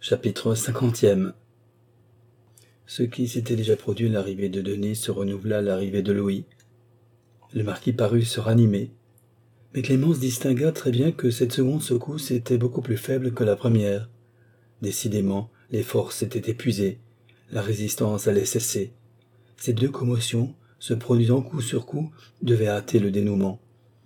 Chapitre 50e. Ce qui s'était déjà produit à l'arrivée de Denise se renouvela à l'arrivée de Louis. Le marquis parut se ranimer, mais Clémence distingua très bien que cette seconde secousse était beaucoup plus faible que la première. Décidément, les forces étaient épuisées, la résistance allait cesser. Ces deux commotions, se produisant coup sur coup, devaient hâter le dénouement.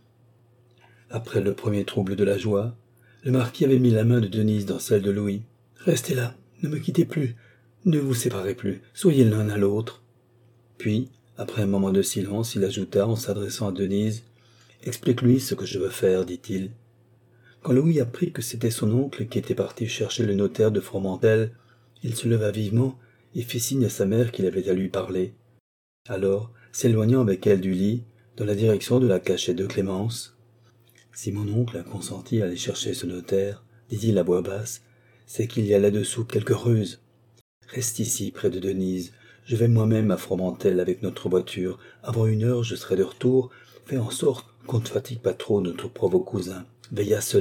Après le premier trouble de la joie, le marquis avait mis la main de Denise dans celle de Louis. « Restez là, ne me quittez plus, ne vous séparez plus, soyez l'un à l'autre. » Puis, après un moment de silence, il ajouta en s'adressant à Denise, « Explique-lui ce que je veux faire, dit-il. » Quand Louis apprit que c'était son oncle qui était parti chercher le notaire de Fromentel, il se leva vivement et fit signe à sa mère qu'il avait à lui parler. Alors, s'éloignant avec elle du lit, dans la direction de la cachette de Clémence, « Si mon oncle a consenti à aller chercher ce notaire, dit-il à voix basse, c'est qu'il y a là-dessous quelque ruse. Reste ici, près de Denise. Je vais moi-même à Fromentel avec notre voiture. Avant 1 heure, je serai de retour. Fais en sorte qu'on ne fatigue pas trop notre pauvre cousin. Veille à cela. »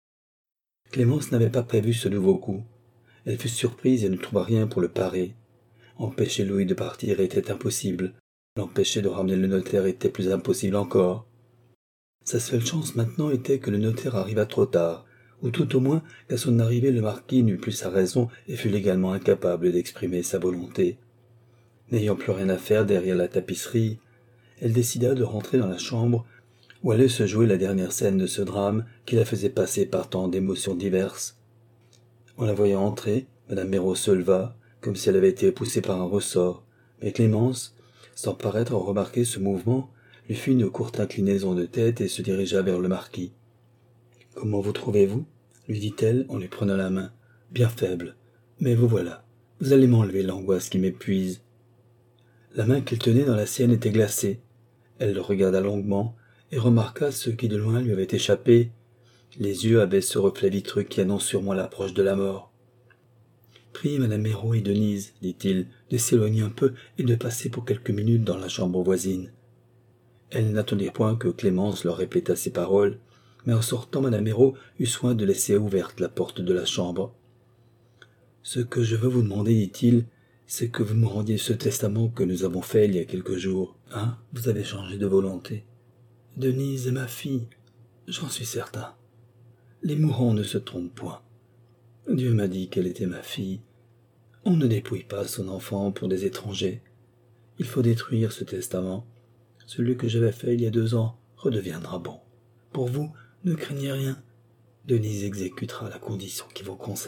Clémence n'avait pas prévu ce nouveau coup. Elle fut surprise et ne trouva rien pour le parer. Empêcher Louis de partir était impossible. L'empêcher de ramener le notaire était plus impossible encore. Sa seule chance maintenant était que le notaire arrivât trop tard, ou tout au moins qu'à son arrivée le marquis n'eût plus sa raison et fût légalement incapable d'exprimer sa volonté. N'ayant plus rien à faire derrière la tapisserie, elle décida de rentrer dans la chambre où allait se jouer la dernière scène de ce drame qui la faisait passer par tant d'émotions diverses. En la voyant entrer, Madame Méraud se leva, comme si elle avait été poussée par un ressort, mais Clémence, sans paraître remarquer ce mouvement, lui fit une courte inclinaison de tête et se dirigea vers le marquis. « Comment vous trouvez-vous » lui dit-elle en lui prenant la main. « Bien faible. Mais vous voilà. Vous allez m'enlever l'angoisse qui m'épuise. » La main qu'il tenait dans la sienne était glacée. Elle le regarda longuement et remarqua ce qui de loin lui avait échappé. Les yeux avaient ce reflet vitreux qui annonce sûrement l'approche de la mort. « Priez Madame Méraud et Denise, dit-il, de s'éloigner un peu et de passer pour quelques minutes dans la chambre voisine. » Elle n'attendait point que Clémence leur répétât ces paroles, mais en sortant Madame Méraud eut soin de laisser ouverte la porte de la chambre. « Ce que je veux vous demander, dit-il, c'est que vous me rendiez ce testament que nous avons fait il y a quelques jours. Hein, vous avez changé de volonté. Denise est ma fille, j'en suis certain. Les mourants ne se trompent point. Dieu m'a dit qu'elle était ma fille. On ne dépouille pas son enfant pour des étrangers. Il faut détruire ce testament. Celui que j'avais fait il y a 2 ans redeviendra bon. Pour vous, ne craignez rien. Denise exécutera la condition qui vous concerne. »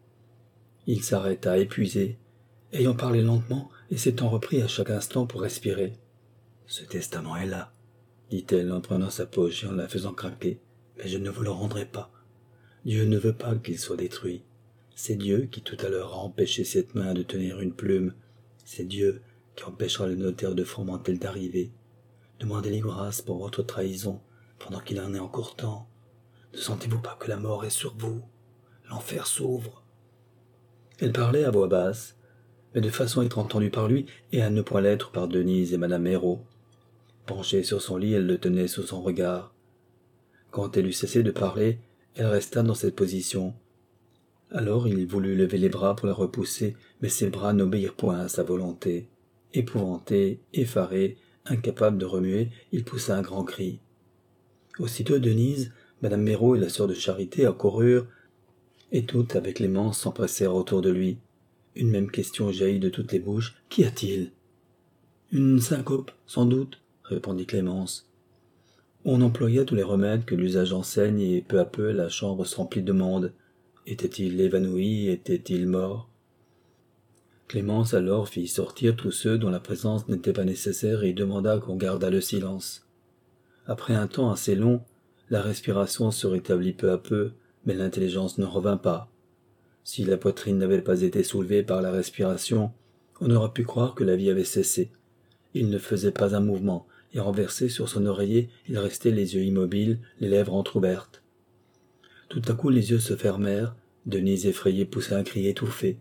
Il s'arrêta épuisé, ayant parlé lentement et s'étant repris à chaque instant pour respirer. « Ce testament est là, » dit-elle en prenant sa poche et en la faisant craquer, « mais je ne vous le rendrai pas. Dieu ne veut pas qu'il soit détruit. C'est Dieu qui tout à l'heure a empêché cette main de tenir une plume. C'est Dieu qui empêchera le notaire de Fromentel d'arriver. Demandez-lui grâce pour votre trahison, pendant qu'il en est encore temps. Ne sentez-vous pas que la mort est sur vous? L'enfer s'ouvre. » Elle parlait à voix basse, mais de façon à être entendue par lui et à ne point l'être par Denise et Madame Méraud. Penchée sur son lit, elle le tenait sous son regard. Quand elle eut cessé de parler, elle resta dans cette position. Alors il voulut lever les bras pour la repousser, mais ses bras n'obéirent point à sa volonté. Épouvanté, effaré, incapable de remuer, il poussa un grand cri. Aussitôt Denise, Madame Méraud et la sœur de Charité accoururent, et toutes, avec Clémence, s'empressèrent autour de lui. Une même question jaillit de toutes les bouches. « Qu'y a-t-il » ?« Une syncope, sans doute, » répondit Clémence. On employa tous les remèdes que l'usage enseigne, et peu à peu la chambre se remplit de monde. Était-il évanoui? Était-il mort? Clémence alors fit sortir tous ceux dont la présence n'était pas nécessaire et demanda qu'on gardât le silence. Après un temps assez long, la respiration se rétablit peu à peu, mais l'intelligence ne revint pas. Si la poitrine n'avait pas été soulevée par la respiration, on aurait pu croire que la vie avait cessé. Il ne faisait pas un mouvement, et renversé sur son oreiller, il restait les yeux immobiles, les lèvres entr'ouvertes. Tout à coup les yeux se fermèrent, Denise effrayée poussa un cri étouffé.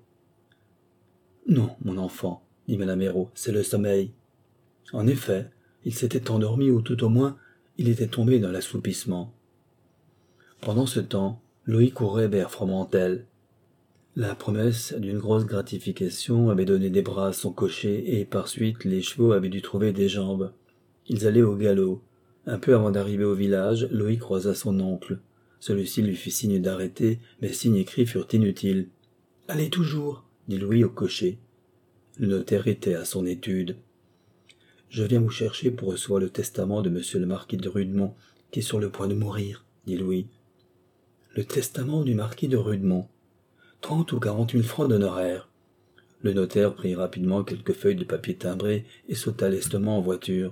« Non, mon enfant, » dit Madame Méraud, « c'est le sommeil. » En effet, il s'était endormi ou tout au moins, il était tombé dans l'assoupissement. Pendant ce temps, Louis courait vers Fromentel. La promesse d'une grosse gratification avait donné des bras à son cocher et par suite les chevaux avaient dû trouver des jambes. Ils allaient au galop. Un peu avant d'arriver au village, Loïc croisa son oncle. Celui-ci lui fit signe d'arrêter, mais signes et cris furent inutiles. « Allez toujours !» dit Louis au cocher. Le notaire était à son étude. « Je viens vous chercher pour recevoir le testament de monsieur le marquis de Rudemont, qui est sur le point de mourir, » dit Louis. Le testament du marquis de Rudemont. 30 ou 40 000 francs d'honoraires. Le notaire prit rapidement quelques feuilles de papier timbré et sauta lestement en voiture.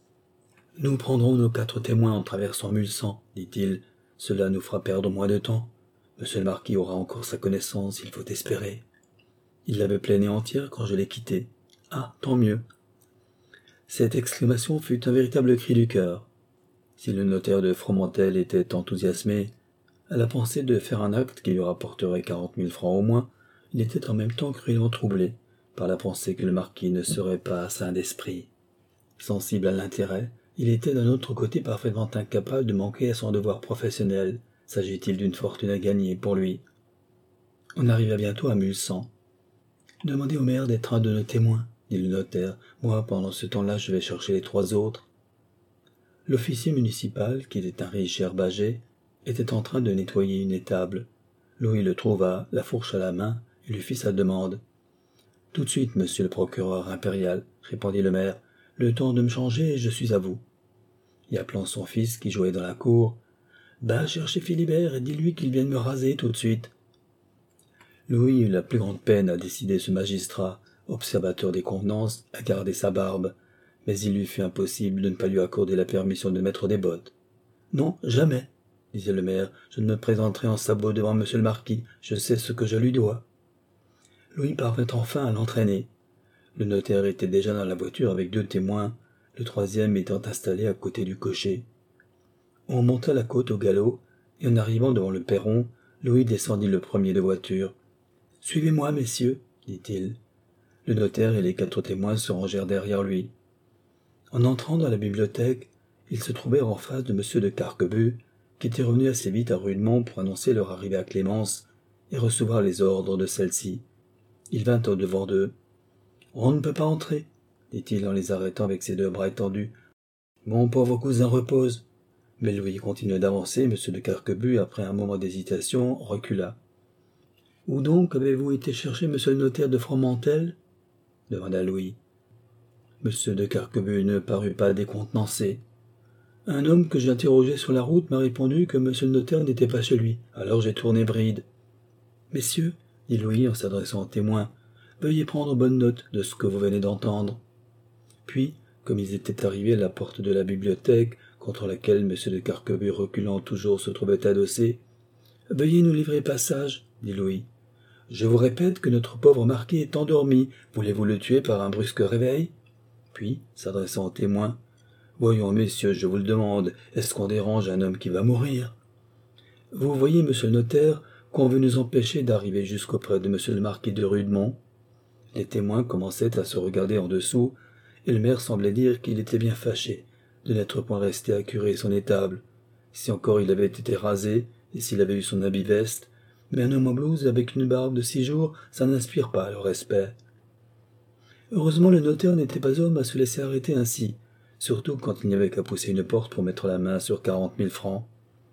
« Nous prendrons nos 4 témoins en traversant Mulsan, dit-il. Cela nous fera perdre moins de temps. Monsieur le marquis aura encore sa connaissance, il faut espérer. Il l'avait pleine et entière quand je l'ai quitté. Ah, tant mieux. » Cette exclamation fut un véritable cri du cœur. Si le notaire de Fromentel était enthousiasmé à la pensée de faire un acte qui lui rapporterait 40 000 francs au moins, il était en même temps cruellement troublé par la pensée que le marquis ne serait pas sain d'esprit. Sensible à l'intérêt, il était d'un autre côté parfaitement incapable de manquer à son devoir professionnel, s'agit-il d'une fortune à gagner pour lui. On arriva bientôt à Mulsan. « Demandez au maire d'être un de nos témoins, » dit le notaire. « Moi, pendant ce temps-là, je vais chercher les 3 autres. » L'officier municipal, qui était un riche herbager, était en train de nettoyer une étable. Louis le trouva, la fourche à la main, et lui fit sa demande. « Tout de suite, monsieur le procureur impérial, » répondit le maire. « Le temps de me changer, et je suis à vous. » Et appelant son fils qui jouait dans la cour, « Va chercher Philibert et dis-lui qu'il vienne me raser tout de suite. » Louis eut la plus grande peine à décider ce magistrat, observateur des convenances, à garder sa barbe, mais il lui fut impossible de ne pas lui accorder la permission de mettre des bottes. « Non, jamais, » disait le maire, « je ne me présenterai en sabots devant monsieur le marquis, je sais ce que je lui dois. » Louis parvint enfin à l'entraîner. Le notaire était déjà dans la voiture avec 2 témoins, le 3e étant installé à côté du cocher. On monta la côte au galop, et en arrivant devant le perron, Louis descendit le premier de voiture. « Suivez-moi, messieurs, » dit-il. Le notaire et les 4 témoins se rangèrent derrière lui. En entrant dans la bibliothèque, ils se trouvèrent en face de monsieur de Carquebus, qui était revenu assez vite à Rudemont pour annoncer leur arrivée à Clémence et recevoir les ordres de celle-ci. Il vint au-devant d'eux. « On ne peut pas entrer, » dit-il en les arrêtant avec ses 2 bras étendus. « Mon pauvre cousin repose. » Mais Louis continuait d'avancer, monsieur de Carquebus, après un moment d'hésitation, recula. « Où donc avez-vous été chercher monsieur le notaire de Fromentel ?» demanda Louis. Monsieur de Carquebus ne parut pas décontenancé. « Un homme que j'ai interrogé sur la route m'a répondu que monsieur le notaire n'était pas chez lui, alors j'ai tourné bride. »« Messieurs, » dit Louis en s'adressant aux témoins, « veuillez prendre bonne note de ce que vous venez d'entendre. » Puis, comme ils étaient arrivés à la porte de la bibliothèque, contre laquelle monsieur de Carquebus reculant toujours se trouvait adossé, « Veuillez nous livrer passage, » dit Louis. « Je vous répète que notre pauvre marquis est endormi. Voulez-vous le tuer par un brusque réveil ?» Puis, s'adressant aux témoins, « Voyons, messieurs, je vous le demande, est-ce qu'on dérange un homme qui va mourir ? Vous voyez, monsieur le notaire, qu'on veut nous empêcher d'arriver jusqu'auprès de monsieur le marquis de Rudemont. » Les témoins commençaient à se regarder en dessous, et le maire semblait dire qu'il était bien fâché de n'être point resté à curer son étable, si encore il avait été rasé, et s'il avait eu son habit veste, mais un homme en blouse avec une barbe de 6 jours, ça n'inspire pas le respect. Heureusement, le notaire n'était pas homme à se laisser arrêter ainsi, surtout quand il n'y avait qu'à pousser une porte pour mettre la main sur 40 000 francs.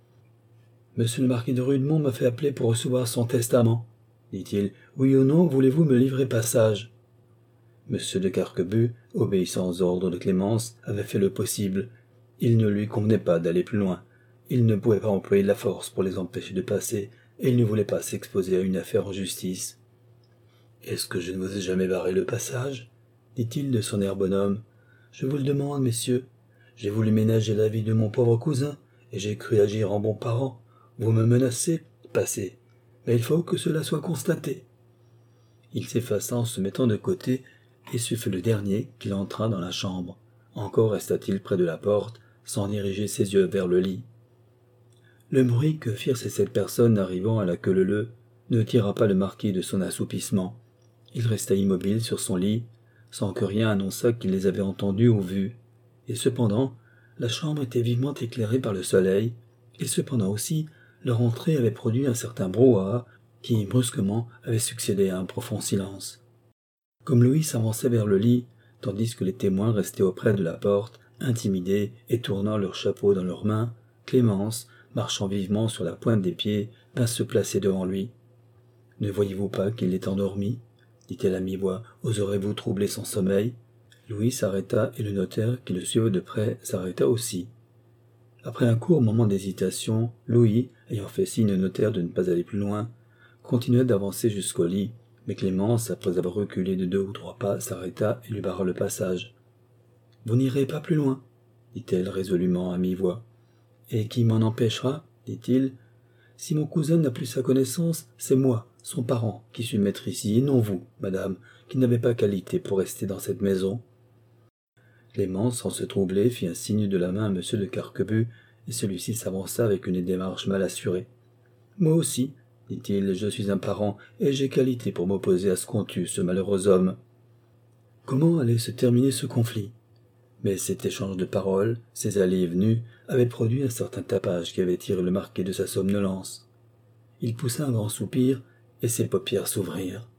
« Monsieur le marquis de Rudemont m'a fait appeler pour recevoir son testament, » dit-il. « Oui ou non, voulez-vous me livrer passage ?» Monsieur de Carquebus, obéissant aux ordres de Clémence, avait fait le possible. Il ne lui convenait pas d'aller plus loin. Il ne pouvait pas employer la force pour les empêcher de passer, et il ne voulait pas s'exposer à une affaire en justice. « Est-ce que je ne vous ai jamais barré le passage ?» dit-il de son air bonhomme. « Je vous le demande, messieurs. J'ai voulu ménager la vie de mon pauvre cousin, et j'ai cru agir en bon parent. Vous me menacez, passez. Mais il faut que cela soit constaté. » Il s'effaça en se mettant de côté, et ce fut le dernier qu'il entra dans la chambre. Encore resta-t-il près de la porte, sans diriger ses yeux vers le lit. Le bruit que firent ces 7 personnes arrivant à la queue leu ne tira pas le marquis de son assoupissement. Il resta immobile sur son lit, sans que rien annonçât qu'il les avait entendus ou vus. Et cependant, la chambre était vivement éclairée par le soleil, et cependant aussi, leur entrée avait produit un certain brouhaha qui, brusquement, avait succédé à un profond silence. Comme Louis s'avançait vers le lit, tandis que les témoins restaient auprès de la porte, intimidés et tournant leurs chapeaux dans leurs mains, Clémence, marchant vivement sur la pointe des pieds, vint se placer devant lui. « Ne voyez-vous pas qu'il est endormi ?» dit-elle à mi-voix. « Oserez-vous troubler son sommeil ?» Louis s'arrêta et le notaire, qui le suivait de près, s'arrêta aussi. Après un court moment d'hésitation, Louis, ayant fait signe au notaire de ne pas aller plus loin, continua d'avancer jusqu'au lit, mais Clémence, après avoir reculé de 2 ou 3 pas, s'arrêta et lui barra le passage. « Vous n'irez pas plus loin, dit-elle résolument à mi-voix. « Et qui m'en empêchera, dit-il. Si mon cousin n'a plus sa connaissance, c'est moi, son parent, qui suis maître ici, et non vous, madame, qui n'avez pas qualité pour rester dans cette maison. » Clémence, sans se troubler, fit un signe de la main à M. de Carquebus, et celui-ci s'avança avec une démarche mal assurée. « Moi aussi, dit-il, je suis un parent, et j'ai qualité pour m'opposer à ce qu'on tue, ce malheureux homme. » Comment allait se terminer ce conflit? Mais cet échange de paroles, ces allées et venues, avaient produit un certain tapage qui avait tiré le marquis de sa somnolence. Il poussa un grand soupir, et ses paupières s'ouvrirent.